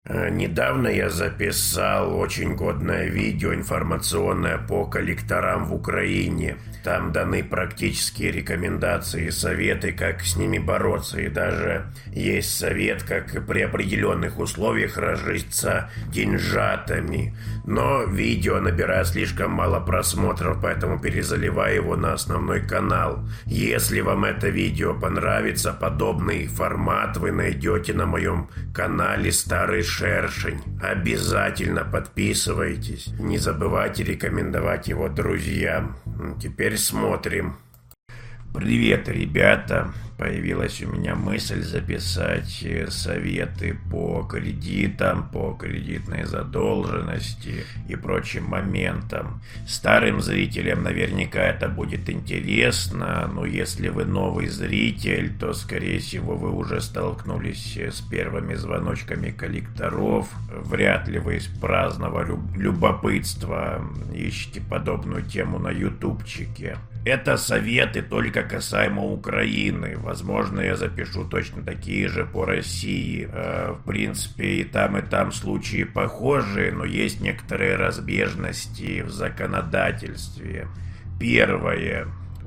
Недавно я записал очень годное видео информационное по коллекторам в Украине. Там даны практические рекомендации и советы, как с ними бороться. И даже есть совет, как при определенных условиях разжиться деньжатами. Но видео набирает слишком мало просмотров, поэтому перезаливаю его на основной канал. Если вам это видео понравится, подобный формат вы найдете на моем канале «Старый Шершень». Обязательно подписывайтесь. Не забывайте рекомендовать его друзьям. Теперь смотрим. Привет, ребята! Появилась у меня мысль записать советы по кредитам, по кредитной задолженности и прочим моментам. Старым зрителям наверняка это будет интересно, но если вы новый зритель, то, скорее всего, вы уже столкнулись с первыми звоночками коллекторов. Вряд ли вы из праздного любопытства ищете подобную тему на ютубчике. Это советы только касаемо Украины. Возможно, я запишу точно такие же по России. В принципе, и там случаи похожие, но есть некоторые разбежности в законодательстве. Первое.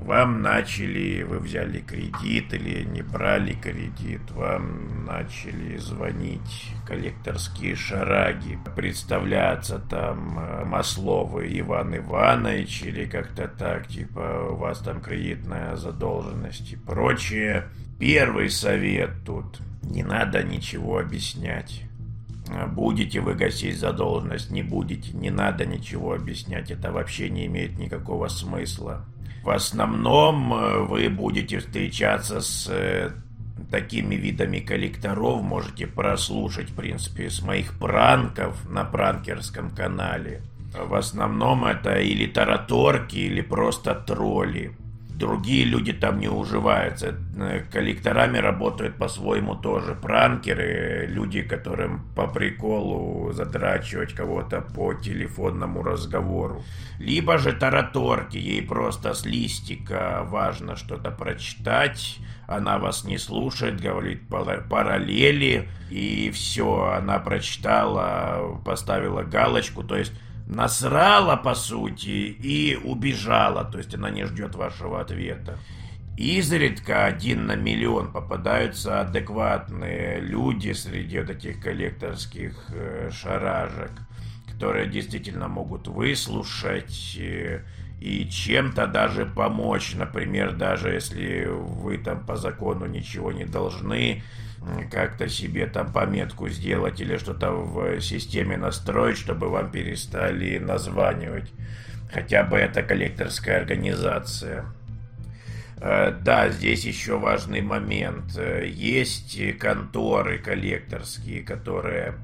Вы взяли кредит или не брали кредит, вам начали звонить коллекторские шараги, представляться там Масловы Иван Иванович или как-то так, типа у вас там кредитная задолженность и прочее. Первый совет тут: не надо ничего объяснять. Будете вы гасить задолженность, не будете, не надо ничего объяснять, это вообще не имеет никакого смысла. В основном вы будете встречаться с такими видами коллекторов, можете прослушать, в принципе, с моих пранков на пранкерском канале. В основном это или тараторки, или просто тролли. Другие люди там не уживаются. Коллекторами работают по-своему тоже пранкеры, люди, которым по приколу задрачивать кого-то по телефонному разговору. Либо же тараторки, ей просто с листика важно что-то прочитать, она вас не слушает, говорит параллели, и все, она прочитала, поставила галочку, то есть насрала, по сути, и убежала, то есть она не ждет вашего ответа. Изредка 1 на миллион попадаются адекватные люди среди вот этих коллекторских шаражек, которые действительно могут выслушать и чем-то даже помочь. Например, даже если вы там по закону ничего не должны, как-то себе там пометку сделать или что-то в системе настроить, чтобы вам перестали названивать. Хотя бы это коллекторская организация. Да, здесь еще важный момент. Есть конторы коллекторские, которые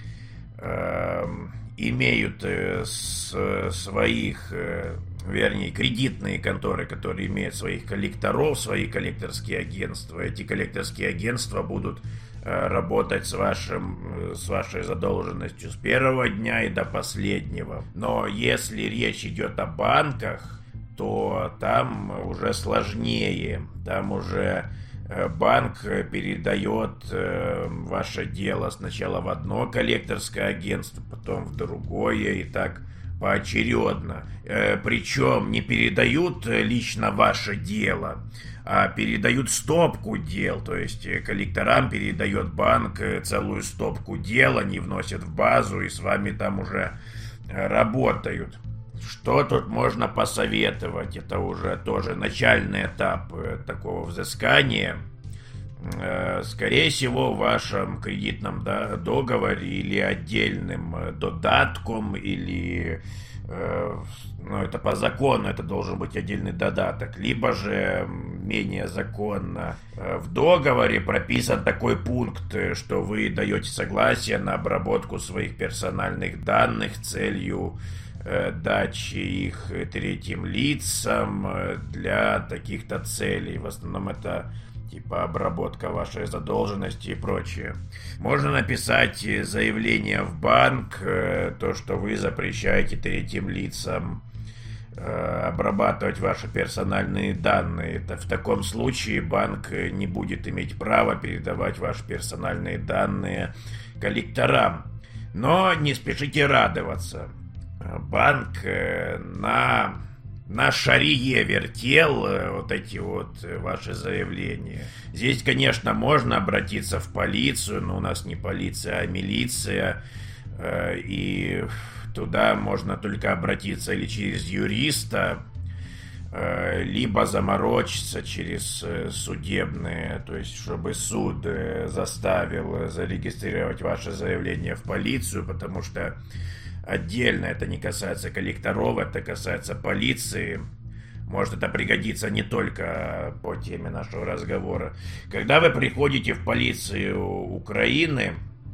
имеют своих, вернее, кредитные конторы, которые имеют своих коллекторов, свои коллекторские агентства. Эти коллекторские агентства будут работать с вашей задолженностью с первого дня и до последнего. Но если речь идет о банках, то там уже сложнее. Там уже банк передает ваше дело сначала в одно коллекторское агентство, потом в другое, и так поочередно. Причем не передают лично ваше дело, а передают стопку дел. То есть коллекторам передает банк целую стопку дел, они вносят в базу и с вами там уже работают. Что тут можно посоветовать? Это уже тоже начальный этап такого взыскания. Скорее всего, в вашем кредитном договоре или отдельным додатком, или это по закону, это должен быть отдельный додаток, либо же менее законно в договоре прописан такой пункт, что вы даете согласие на обработку своих персональных данных с целью дачи их третьим лицам для таких-то целей. В основном это типа обработка вашей задолженности и прочее. Можно написать заявление в банк, то, что вы запрещаете третьим лицам обрабатывать ваши персональные данные. В таком случае банк не будет иметь права передавать ваши персональные данные коллекторам. Но не спешите радоваться. Банк на шарие вертел вот эти вот ваши заявления. Здесь, конечно, можно обратиться в полицию, но у нас не полиция, а милиция. И туда можно только обратиться или через юриста, либо заморочиться через судебные, то есть чтобы суд заставил зарегистрировать ваше заявление в полицию, потому что отдельно это не касается коллекторов, это касается полиции. Может, это пригодится не только по теме нашего разговора. Когда вы приходите в полицию Украины,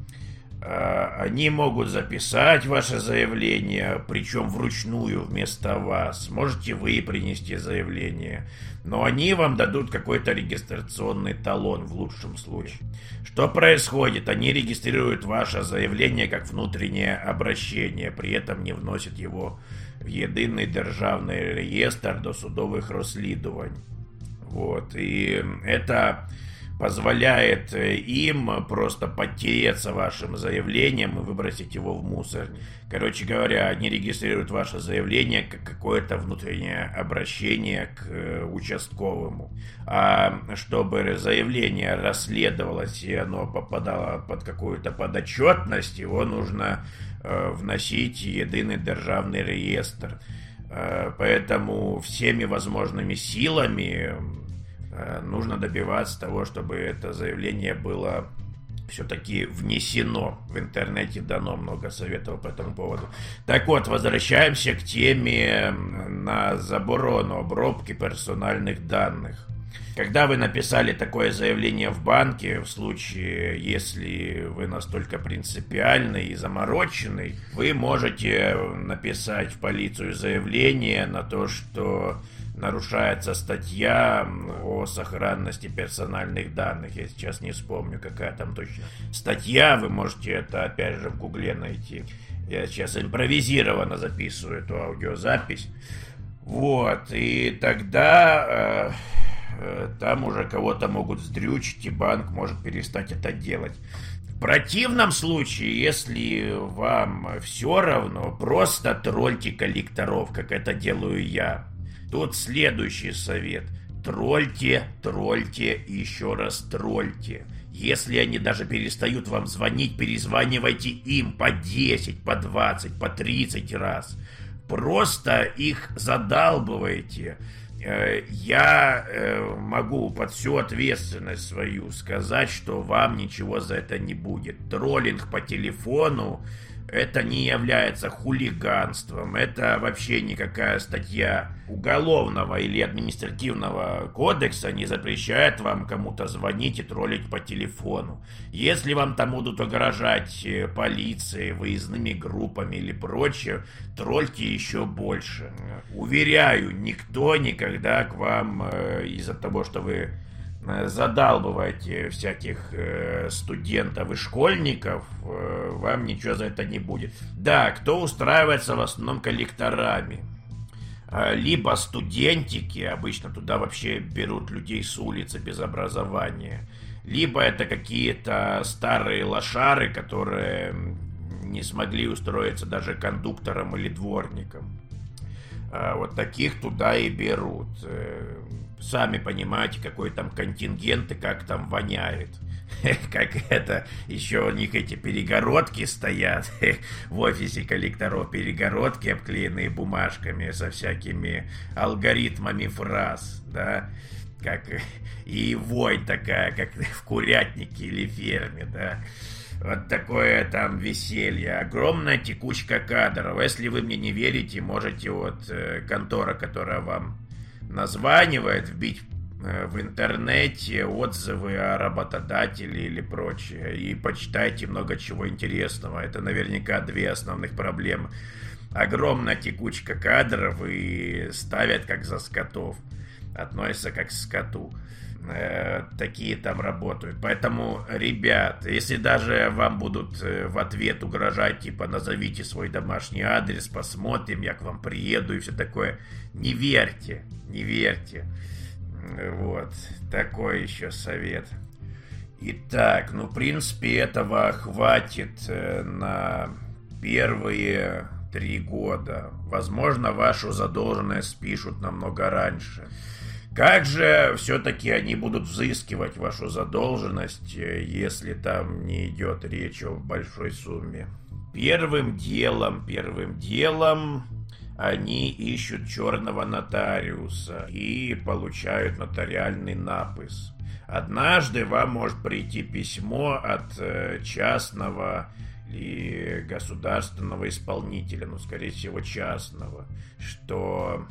они могут записать ваше заявление, причем вручную вместо вас. Можете вы принести заявление, но они вам дадут какой-то регистрационный талон в лучшем случае. Что происходит? Они регистрируют ваше заявление как внутреннее обращение, при этом не вносят его в Єдиний державний реєстр досудових розслідувань. Вот. И это позволяет им просто подтереться вашим заявлением и выбросить его в мусорник. Короче говоря, они регистрируют ваше заявление как какое-то внутреннее обращение к участковому. А чтобы заявление расследовалось и оно попадало под какую-то подотчетность, его нужно вносить в Єдиний державний реєстр. Поэтому всеми возможными силами нужно добиваться того, чтобы это заявление было все-таки внесено. В интернете дано много советов по этому поводу. Так вот, возвращаемся к теме на заборону обробки персональных данных. Когда вы написали такое заявление в банке, в случае, если вы настолько принципиальный и замороченный, вы можете написать в полицию заявление на то, что нарушается статья о сохранности персональных данных. Я сейчас не вспомню, какая там точно статья. Вы можете это опять же в Гугле найти. Я сейчас импровизированно записываю эту аудиозапись. Вот. И тогда там уже кого-то могут вздрючить, и банк может перестать это делать. В противном случае, если вам все равно, просто тролльте коллекторов, как это делаю я. Тут следующий совет. Тролльте, тролльте и еще раз тролльте. Если они даже перестают вам звонить, перезванивайте им по 10, по 20, по 30 раз. Просто их задалбывайте. Я могу под всю ответственность свою сказать, что вам ничего за это не будет. Троллинг по телефону — это не является хулиганством, это вообще никакая статья уголовного или административного кодекса не запрещает вам кому-то звонить и троллить по телефону. Если вам там будут угрожать полицией, выездными группами или прочее, тролльте еще больше. Уверяю, никто никогда к вам из-за того, что вы задалбываете всяких студентов и школьников, вам ничего за это не будет. Да, кто устраивается в основном коллекторами? Либо студентики, обычно туда вообще берут людей с улицы без образования, либо это какие-то старые лошары, которые не смогли устроиться даже кондуктором или дворником. Вот таких туда и берут. Сами понимаете, какой там контингент и как там воняет. Как это, еще у них эти перегородки стоят в офисе коллекторов, перегородки, обклеенные бумажками со всякими алгоритмами фраз, да, как и вонь такая, как в курятнике или ферме, да. Вот такое там веселье. Огромная текучка кадров. Если вы мне не верите, можете вот контора, которая вам названивает, вбить в интернете отзывы о работодателе или прочее. И почитайте много чего интересного. Это наверняка две основных проблемы. Огромная текучка кадров и ставят как за скотов. Относятся как к скоту. Такие там работают. Поэтому, ребят, если даже вам будут в ответ угрожать, типа, назовите свой домашний адрес, посмотрим, я к вам приеду и все такое, не верьте, не верьте. Вот, такой еще совет. Итак, в принципе, этого хватит на первые 3 года. Возможно, вашу задолженность спишут намного раньше. Как же все-таки они будут взыскивать вашу задолженность, если там не идет речь о большой сумме? Первым делом они ищут черного нотариуса и получают нотариальный напис. Однажды вам может прийти письмо от частного или государственного исполнителя, скорее всего, частного, что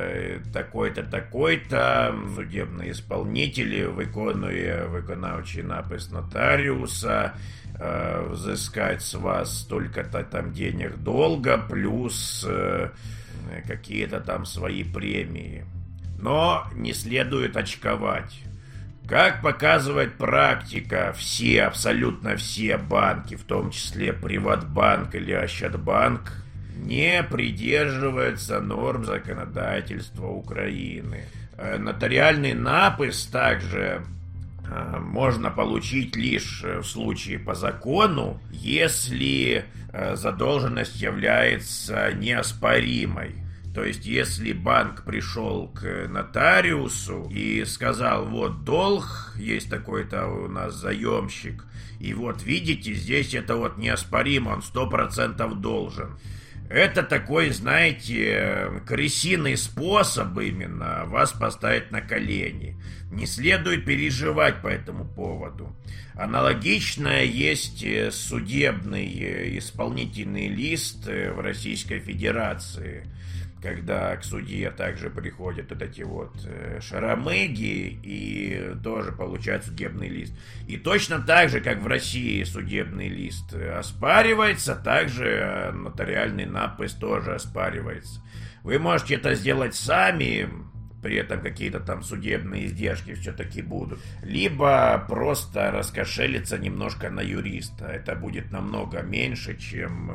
такой-то судебний исполнитель, виконує виконавчий напис нотаріуса, взыскать с вас столько-то там денег долга, плюс какие-то там свои премии. Но не следует очковать. Как показывает практика, абсолютно все банки, в том числе Приватбанк или Ощадбанк, не придерживаются норм законодательства Украины. Нотариальный напис также можно получить лишь в случае по закону, если задолженность является неоспоримой. То есть, если банк пришел к нотариусу и сказал, вот долг, есть такой-то у нас заемщик, и вот видите, здесь это вот неоспоримо, он 100% должен. Это такой, знаете, крысиный способ именно вас поставить на колени. Не следует переживать по этому поводу. Аналогичное есть судебный исполнительный лист в Российской Федерации, когда к судье также приходят вот эти вот шаромыги и тоже получают судебный лист. И точно так же, как в России судебный лист оспаривается, также нотариальный напис тоже оспаривается. Вы можете это сделать сами, при этом какие-то там судебные издержки все-таки будут, либо просто раскошелиться немножко на юриста. Это будет намного меньше, чем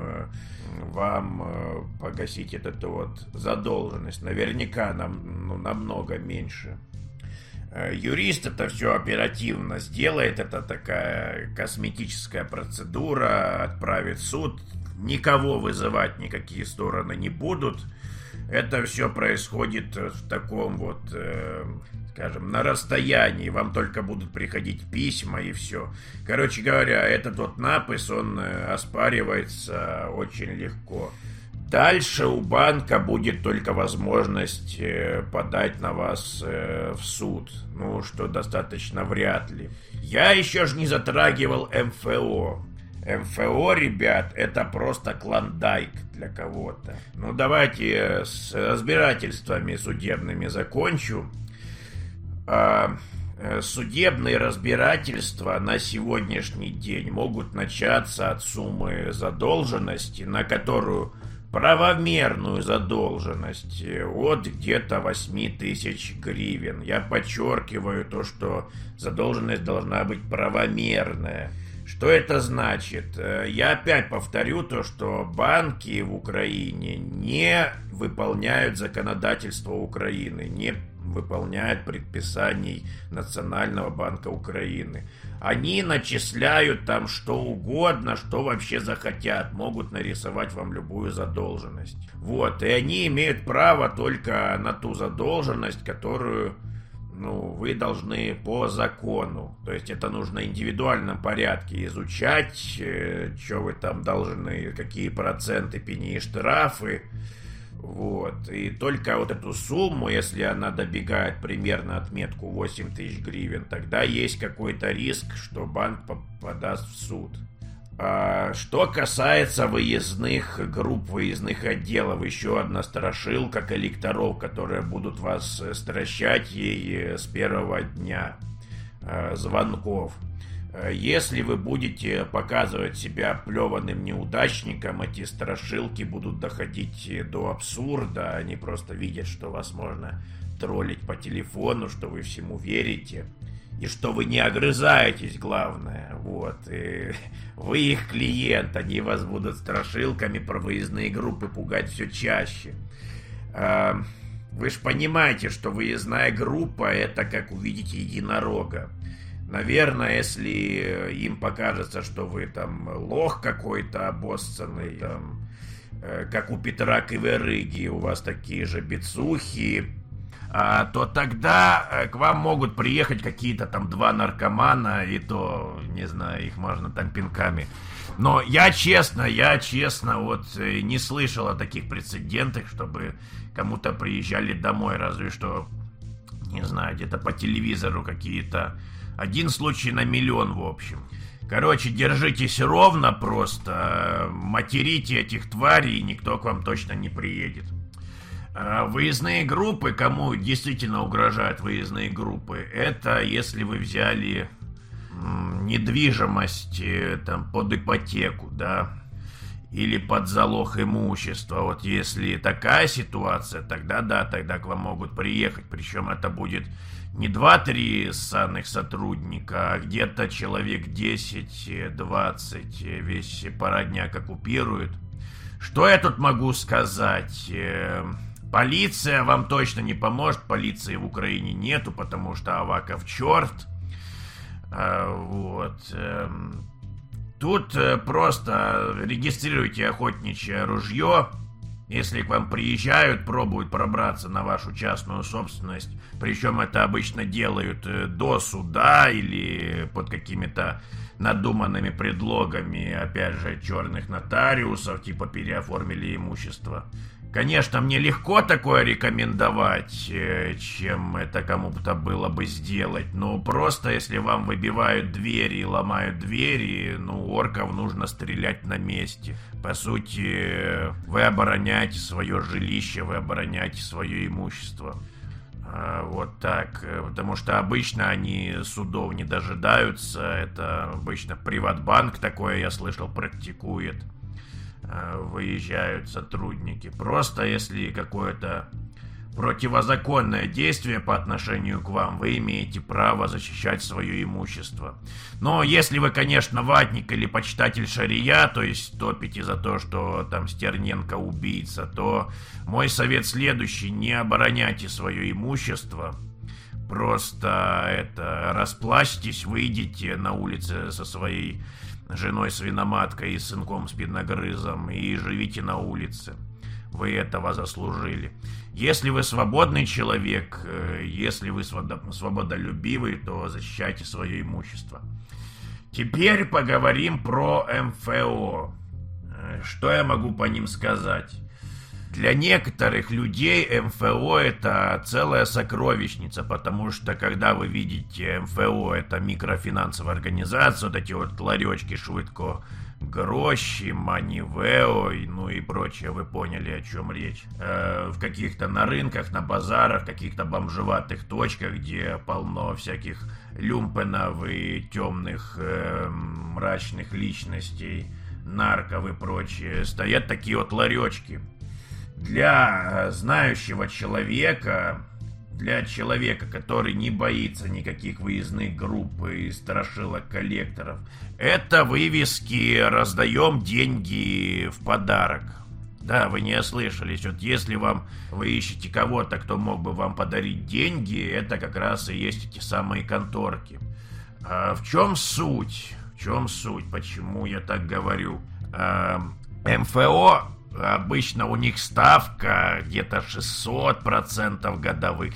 вам погасить эту вот задолженность. Наверняка намного меньше. Юрист это все оперативно сделает, это такая косметическая процедура, отправит в суд, никого вызывать никакие стороны не будут. Это все происходит в таком вот, скажем, на расстоянии. Вам только будут приходить письма и все. Короче говоря, этот вот напис, он оспаривается очень легко. Дальше у банка будет только возможность подать на вас в суд. Что достаточно вряд ли. Я еще же не затрагивал МФО. МФО, ребят, это просто клондайк для кого-то. Давайте с разбирательствами судебными закончу. Судебные разбирательства на сегодняшний день могут начаться от суммы задолженности, на которую правомерную задолженность от где-то 8 тысяч гривен. Я подчеркиваю то, что задолженность должна быть правомерная. Что это значит? Я опять повторю то, что банки в Украине не выполняют законодательство Украины, не выполняют предписаний Национального банка Украины. Они начисляют там что угодно, что вообще захотят, могут нарисовать вам любую задолженность. И они имеют право только на ту задолженность, которую вы должны по закону. То есть это нужно в индивидуальном порядке изучать, что вы там должны, какие проценты, пени и штрафы. И только вот эту сумму, если она добегает примерно отметку 8 тысяч гривен, тогда есть какой-то риск, что банк подаст в суд. Что касается выездных групп, выездных отделов, еще одна страшилка коллекторов, которые будут вас стращать ей с первого дня звонков. Если вы будете показывать себя плеваным неудачником, эти страшилки будут доходить до абсурда. Они просто видят, что вас можно троллить по телефону, что вы всему верите. И что вы не огрызаетесь, главное. И вы их клиент, они вас будут страшилками про выездные группы пугать все чаще. Вы же понимаете, что выездная группа — это как увидеть единорога. Наверное, если им покажется, что вы там лох какой-то обоссанный, там, как у Петра Кыверыги, у вас такие же бицухи, то тогда к вам могут приехать какие-то там 2 наркомана, и то, не знаю, их можно там пинками. Но я честно, вот не слышал о таких прецедентах, чтобы кому-то приезжали домой, разве что, не знаю, где-то по телевизору какие-то. 1 случай на миллион, в общем. Короче, держитесь ровно просто, материте этих тварей, и никто к вам точно не приедет. Выездные группы, кому действительно угрожают выездные группы, это если вы взяли недвижимость там, под ипотеку, да, или под залог имущества. Вот если такая ситуация, тогда да, тогда к вам могут приехать. Причем это будет не 2-3 ссаных сотрудника, а где-то человек 10-20, весь парадняк оккупируют. Что я тут могу сказать? Полиция вам точно не поможет, полиции в Украине нету, потому что Аваков черт. Вот. Тут просто регистрируйте охотничье ружье. Если к вам приезжают, пробуют пробраться на вашу частную собственность, причем это обычно делают до суда или под какими-то надуманными предлогами, опять же, черных нотариусов, типа переоформили имущество. Конечно, мне легко такое рекомендовать, чем это кому-то было бы сделать, но просто если вам выбивают двери и ломают двери, орков нужно стрелять на месте. По сути, вы обороняете свое жилище, вы обороняете свое имущество. Вот так, потому что обычно они судов не дожидаются, это обычно Приватбанк такое, я слышал, практикует. Выезжают сотрудники. Просто если какое-то противозаконное действие по отношению к вам, вы имеете право защищать свое имущество. Но если вы, конечно, ватник или почитатель шария, то есть топите за то, что там Стерненко убийца, то мой совет следующий: не обороняйте свое имущество. Просто расплачьтесь, выйдите на улице со своей женой свиноматкой и сынком спиногрызом и живите на улице. Вы этого заслужили. Если вы свободный человек, если вы свободолюбивый, то защищайте свое имущество. Теперь поговорим про МФО. Что я могу по ним сказать? Для некоторых людей МФО это целая сокровищница, потому что когда вы видите МФО, это микрофинансовая организация, вот эти вот ларечки швидко гроши, манивео, и прочее, вы поняли, о чем речь. В каких-то на рынках, на базарах, каких-то бомжеватых точках, где полно всяких люмпенов и темных мрачных личностей, нарков и прочее, стоят такие вот ларечки. Для знающего человека, для человека, который не боится никаких выездных групп и страшилок коллекторов, это вывески «Раздаем деньги в подарок». Да, вы не ослышались. Вот если вы ищете кого-то, кто мог бы вам подарить деньги, это как раз и есть эти самые конторки. А в чем суть? В чем суть? Почему я так говорю? МФО... Обычно у них ставка где-то 600% годовых,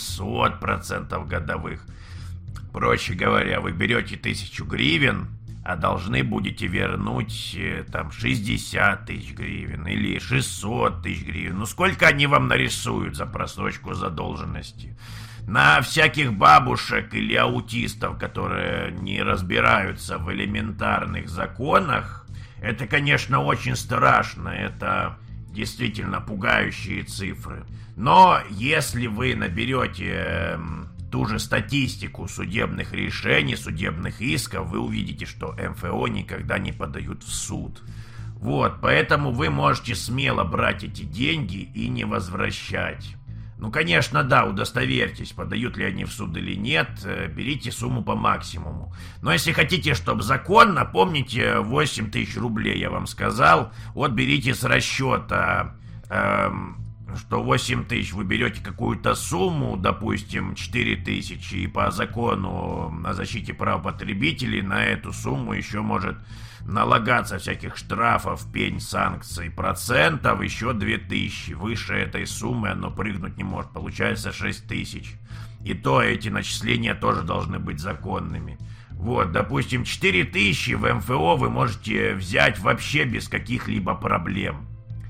700% годовых. Проще говоря, вы берете 1000 гривен, а должны будете вернуть там 60 тысяч гривен или 600 тысяч гривен. Сколько они вам нарисуют за просрочку задолженности? На всяких бабушек или аутистов, которые не разбираются в элементарных законах, это, конечно, очень страшно, это действительно пугающие цифры. Но если вы наберете ту же статистику судебных решений, судебных исков, вы увидите, что МФО никогда не подают в суд. Вот, поэтому вы можете смело брать эти деньги и не возвращать. Конечно, да, удостоверьтесь, подают ли они в суд или нет, берите сумму по максимуму. Но если хотите, чтобы законно, помните, 8 тысяч рублей я вам сказал, вот берите с расчета что 8 тысяч вы берете какую-то сумму, допустим, 4 тысячи, и по закону о защите прав потребителей на эту сумму еще может налагаться всяких штрафов, пень, санкций, процентов, еще 2000. Выше этой суммы оно прыгнуть не может, получается 6 тысяч. И то эти начисления тоже должны быть законными. Вот, допустим, 4 тысячи в МФО вы можете взять вообще без каких-либо проблем.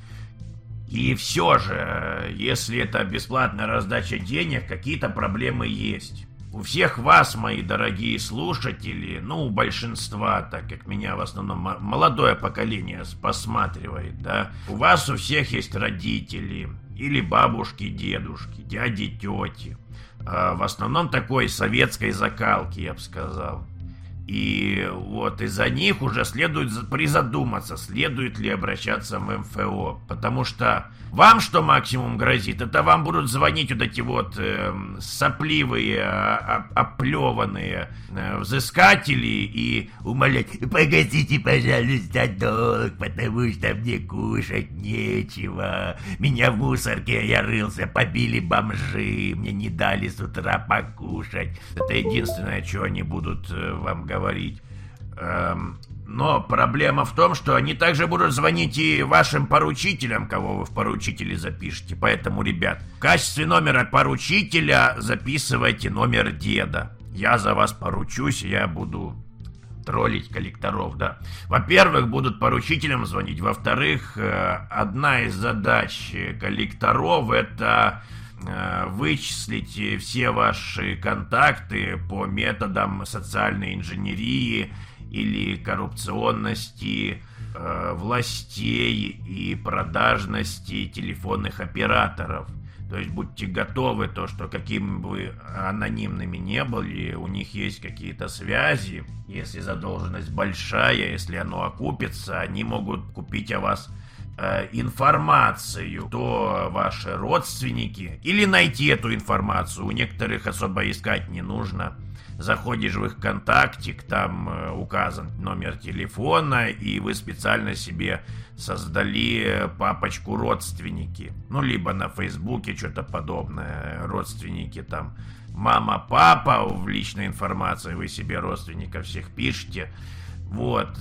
И все же, если это бесплатная раздача денег, какие-то проблемы есть. У всех вас, мои дорогие слушатели, ну, у большинства, так как меня в основном молодое поколение посматривает, да, у вас у всех есть родители, или бабушки, дедушки, дяди, тети. В основном такой советской закалки, я бы сказал. И вот из-за них уже следует призадуматься, следует ли обращаться в МФО. Потому что вам что максимум грозит, это вам будут звонить вот эти вот сопливые, оплеванные взыскатели и умолять: погасите, пожалуйста, долг, потому что мне кушать нечего. Меня в мусорке, я рылся, побили бомжи, мне не дали с утра покушать. Это единственное, что они будут вам говорить. Но проблема в том, что они также будут звонить и вашим поручителям, кого вы в поручители запишете. Поэтому, ребят, в качестве номера поручителя записывайте номер деда. Я за вас поручусь, я буду троллить коллекторов, да. Во-первых, будут поручителям звонить. Во-вторых, одна из задач коллекторов — это вычислить все ваши контакты по методам социальной инженерии или коррупционности властей и продажности телефонных операторов. То есть будьте готовы, то, что какими бы вы анонимными не были, у них есть какие-то связи. Если задолженность большая, если оно окупится, они могут купить о вас информацию, то ваши родственники, или найти эту информацию. У некоторых особо искать не нужно. Заходишь в их контактик, там указан номер телефона, и вы специально себе создали папочку «Родственники». Ну, либо на Фейсбуке что-то подобное. Родственники там мама, папа, в личной информации вы себе родственников всех пишете. Вот.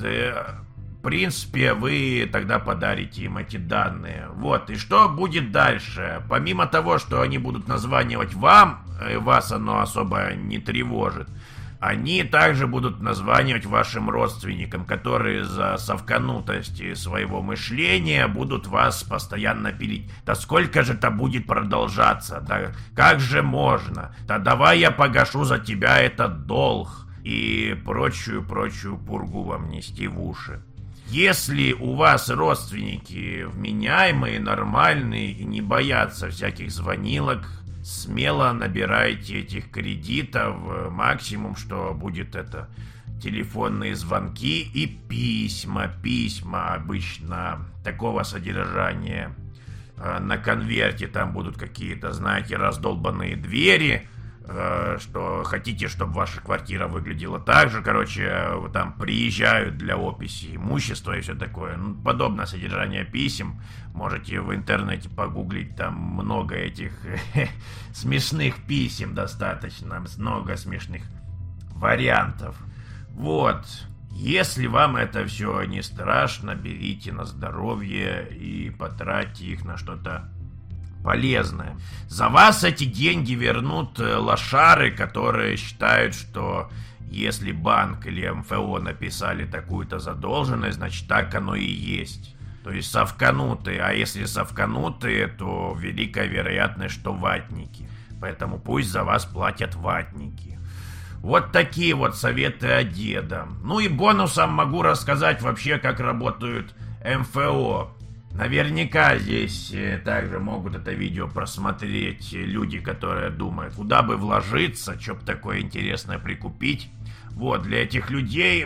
В принципе, вы тогда подарите им эти данные. Вот, и что будет дальше? Помимо того, что они будут названивать вам, вас оно особо не тревожит, они также будут названивать вашим родственникам, которые за совканутость своего мышления будут вас постоянно пилить. Да сколько же это будет продолжаться? Да как же можно? Да давай я погашу за тебя этот долг. И прочую пургу вам нести в уши. Если у вас родственники вменяемые, нормальные и не боятся всяких звонилок, смело набирайте этих кредитов. Максимум, что будет, это телефонные звонки и письма. Письма обычно такого содержания. На конверте там будут какие-то, знаете, раздолбанные двери, что хотите, чтобы ваша квартира выглядела так же. Короче, там приезжают для описи имущества и все такое. Ну, подобное содержание писем. Можете в интернете погуглить, там много этих смешных писем достаточно. Много смешных вариантов. Вот. Если вам это все не страшно, берите на здоровье и потратьте их на что-то полезное. За вас эти деньги вернут лошары, которые считают, что если банк или МФО написали такую-то задолженность, значит так оно и есть. То есть совканутые. А если совканутые, то великая вероятность, что ватники. Поэтому пусть за вас платят ватники. Вот такие вот советы от деда. Ну и бонусом могу рассказать вообще, как работают МФО. Наверняка здесь также могут это видео просмотреть люди, которые думают, куда бы вложиться, что бы такое интересное прикупить. Вот, для этих людей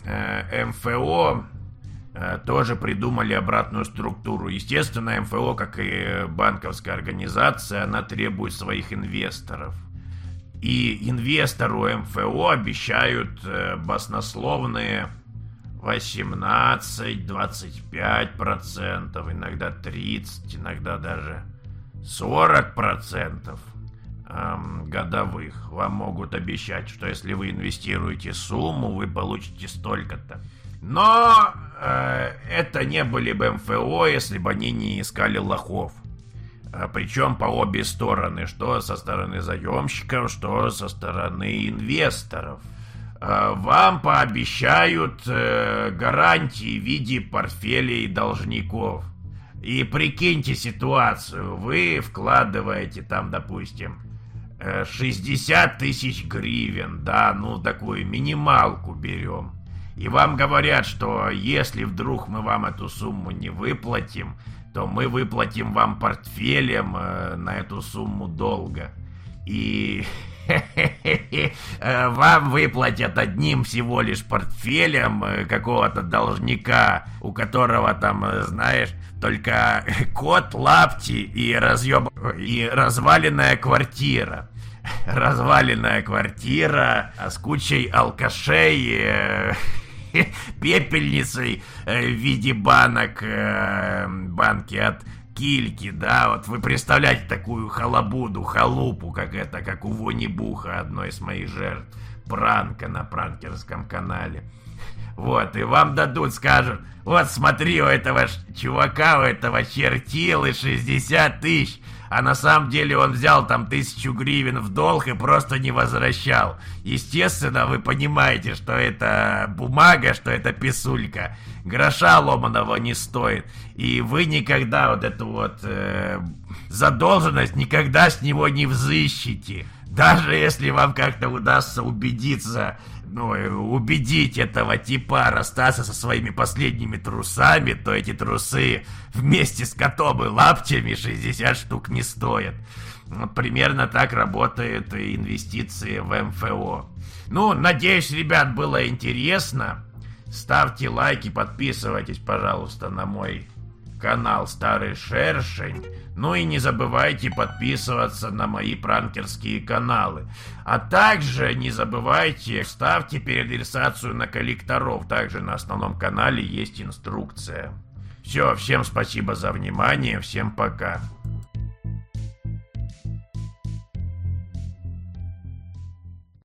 МФО тоже придумали обратную структуру. Естественно, МФО, как и банковская организация, она требует своих инвесторов. И инвестору МФО обещают баснословные 18-25%, иногда 30%, иногда даже 40% годовых вам могут обещать, что если вы инвестируете сумму, вы получите столько-то. Но это не были бы МФО, если бы они не искали лохов. Причем по обе стороны, что со стороны заемщиков, что со стороны инвесторов. Вам пообещают гарантии в виде портфелей должников. И прикиньте ситуацию, вы вкладываете там, допустим, 60 тысяч гривен, да, ну такую минималку берем. И вам говорят, что если вдруг мы вам эту сумму не выплатим, то мы выплатим вам портфелем на эту сумму долга. И вам выплатят одним всего лишь портфелем какого-то должника, у которого там, знаешь, только кот, лапти и разваленная квартира. Разваленная квартира с кучей алкашей, пепельницей в виде банок, банки от кильки, да, вот вы представляете такую халабуду, халупу, как у Вони Буха, одной из моих жертв, пранка на пранкерском канале. Вот, и вам дадут, скажут, вот смотри, у этого чувака, у этого чертилы 60 тысяч, а на самом деле он взял там 1000 гривен в долг и просто не возвращал. Естественно, вы понимаете, что это бумага, что это писулька, гроша ломаного не стоит, и вы никогда вот эту вот задолженность никогда с него не взыщете. Даже если вам как-то удастся убедиться, убедить этого типа расстаться со своими последними трусами, то эти трусы вместе с котом и лаптями 60 штук не стоят. Вот примерно так работают инвестиции в МФО. Надеюсь, ребят, было интересно. Ставьте лайки, подписывайтесь, пожалуйста, на мой канал Старый Шершень. И не забывайте подписываться на мои пранкерские каналы. А также не забывайте, ставьте переадресацию на коллекторов. Также на основном канале есть инструкция. Все, всем спасибо за внимание, всем пока.